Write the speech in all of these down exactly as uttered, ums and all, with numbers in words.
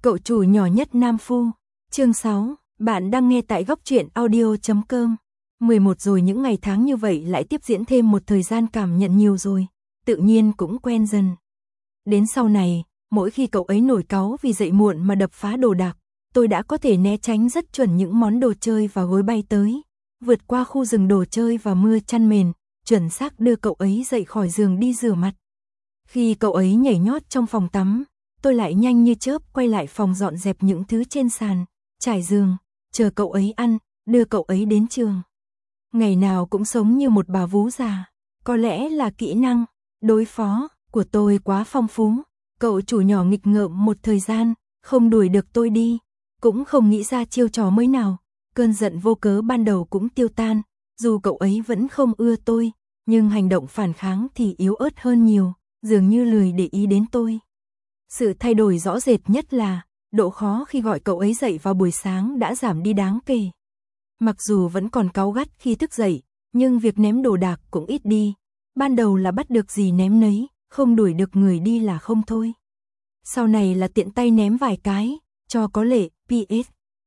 Cậu chủ nhỏ nhất Nam Phu. Chương sáu, bạn đang nghe tại góc truyện audio chấm com. mười một rồi, những ngày tháng như vậy lại tiếp diễn thêm một thời gian, cảm nhận nhiều rồi, tự nhiên cũng quen dần. Đến sau này, mỗi khi cậu ấy nổi cáu vì dậy muộn mà đập phá đồ đạc, tôi đã có thể né tránh rất chuẩn những món đồ chơi và gối bay tới, vượt qua khu rừng đồ chơi và mưa chăn mền, chuẩn xác đưa cậu ấy dậy khỏi giường đi rửa mặt. Khi cậu ấy nhảy nhót trong phòng tắm, tôi lại nhanh như chớp quay lại phòng dọn dẹp những thứ trên sàn, trải giường, chờ cậu ấy ăn, đưa cậu ấy đến trường. Ngày nào cũng sống như một bà vú già. Có lẽ là kỹ năng đối phó của tôi quá phong phú. Cậu chủ nhỏ nghịch ngợm một thời gian, không đuổi được tôi đi, cũng không nghĩ ra chiêu trò mới nào. Cơn giận vô cớ ban đầu cũng tiêu tan, dù cậu ấy vẫn không ưa tôi, nhưng hành động phản kháng thì yếu ớt hơn nhiều, dường như lười để ý đến tôi. Sự thay đổi rõ rệt nhất là độ khó khi gọi cậu ấy dậy vào buổi sáng đã giảm đi đáng kể. Mặc dù vẫn còn cáu gắt khi thức dậy, nhưng việc ném đồ đạc cũng ít đi. Ban đầu là bắt được gì ném nấy, không đuổi được người đi là không thôi. Sau này là tiện tay ném vài cái, cho có lệ, pê ét.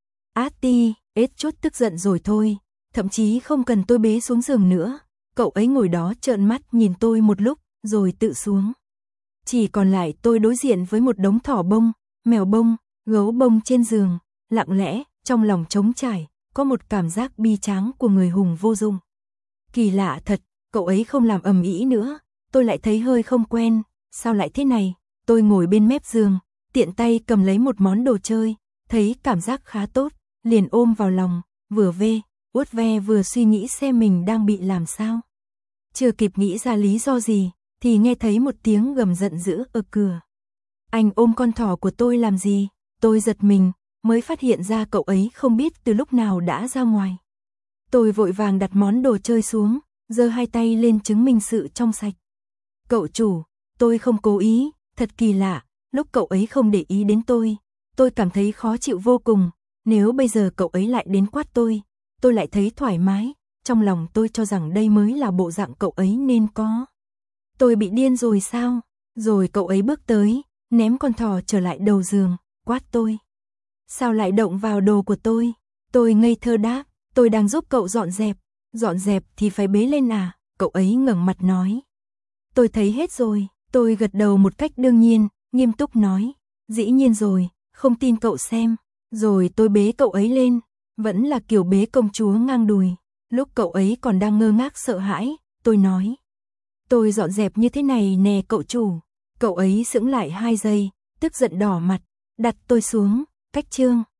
Ati, ết chốt tức giận rồi thôi, thậm chí không cần tôi bế xuống giường nữa. Cậu ấy ngồi đó trợn mắt nhìn tôi một lúc, rồi tự xuống. Chỉ còn lại tôi đối diện với một đống thỏ bông, mèo bông, gấu bông trên giường, lặng lẽ, trong lòng trống trải, có một cảm giác bi tráng của người hùng vô dụng. Kỳ lạ thật, cậu ấy không làm ầm ĩ nữa, tôi lại thấy hơi không quen, sao lại thế này? Tôi ngồi bên mép giường, tiện tay cầm lấy một món đồ chơi, thấy cảm giác khá tốt, liền ôm vào lòng, vừa vê, uốt ve vừa suy nghĩ xem mình đang bị làm sao. Chưa kịp nghĩ ra lý do gì, thì nghe thấy một tiếng gầm giận dữ ở cửa. Anh ôm con thỏ của tôi làm gì? Tôi giật mình, mới phát hiện ra cậu ấy không biết từ lúc nào đã ra ngoài. Tôi vội vàng đặt món đồ chơi xuống, giơ hai tay lên chứng minh sự trong sạch. Cậu chủ, tôi không cố ý, thật kỳ lạ, lúc cậu ấy không để ý đến tôi, tôi cảm thấy khó chịu vô cùng, nếu bây giờ cậu ấy lại đến quát tôi, tôi lại thấy thoải mái, trong lòng tôi cho rằng đây mới là bộ dạng cậu ấy nên có. Tôi bị điên rồi sao? Rồi cậu ấy bước tới, ném con thỏ trở lại đầu giường, quát tôi. Sao lại động vào đồ của tôi? Tôi ngây thơ đáp, tôi đang giúp cậu dọn dẹp. Dọn dẹp thì phải bế lên à? Cậu ấy ngẩng mặt nói. Tôi thấy hết rồi, tôi gật đầu một cách đương nhiên, nghiêm túc nói. Dĩ nhiên rồi, không tin cậu xem. Rồi tôi bế cậu ấy lên, vẫn là kiểu bế công chúa ngang đùi. Lúc cậu ấy còn đang ngơ ngác sợ hãi, tôi nói. Tôi dọn dẹp như thế này nè cậu chủ. Cậu ấy sững lại hai giây, tức giận đỏ mặt, đặt tôi xuống, cách chương.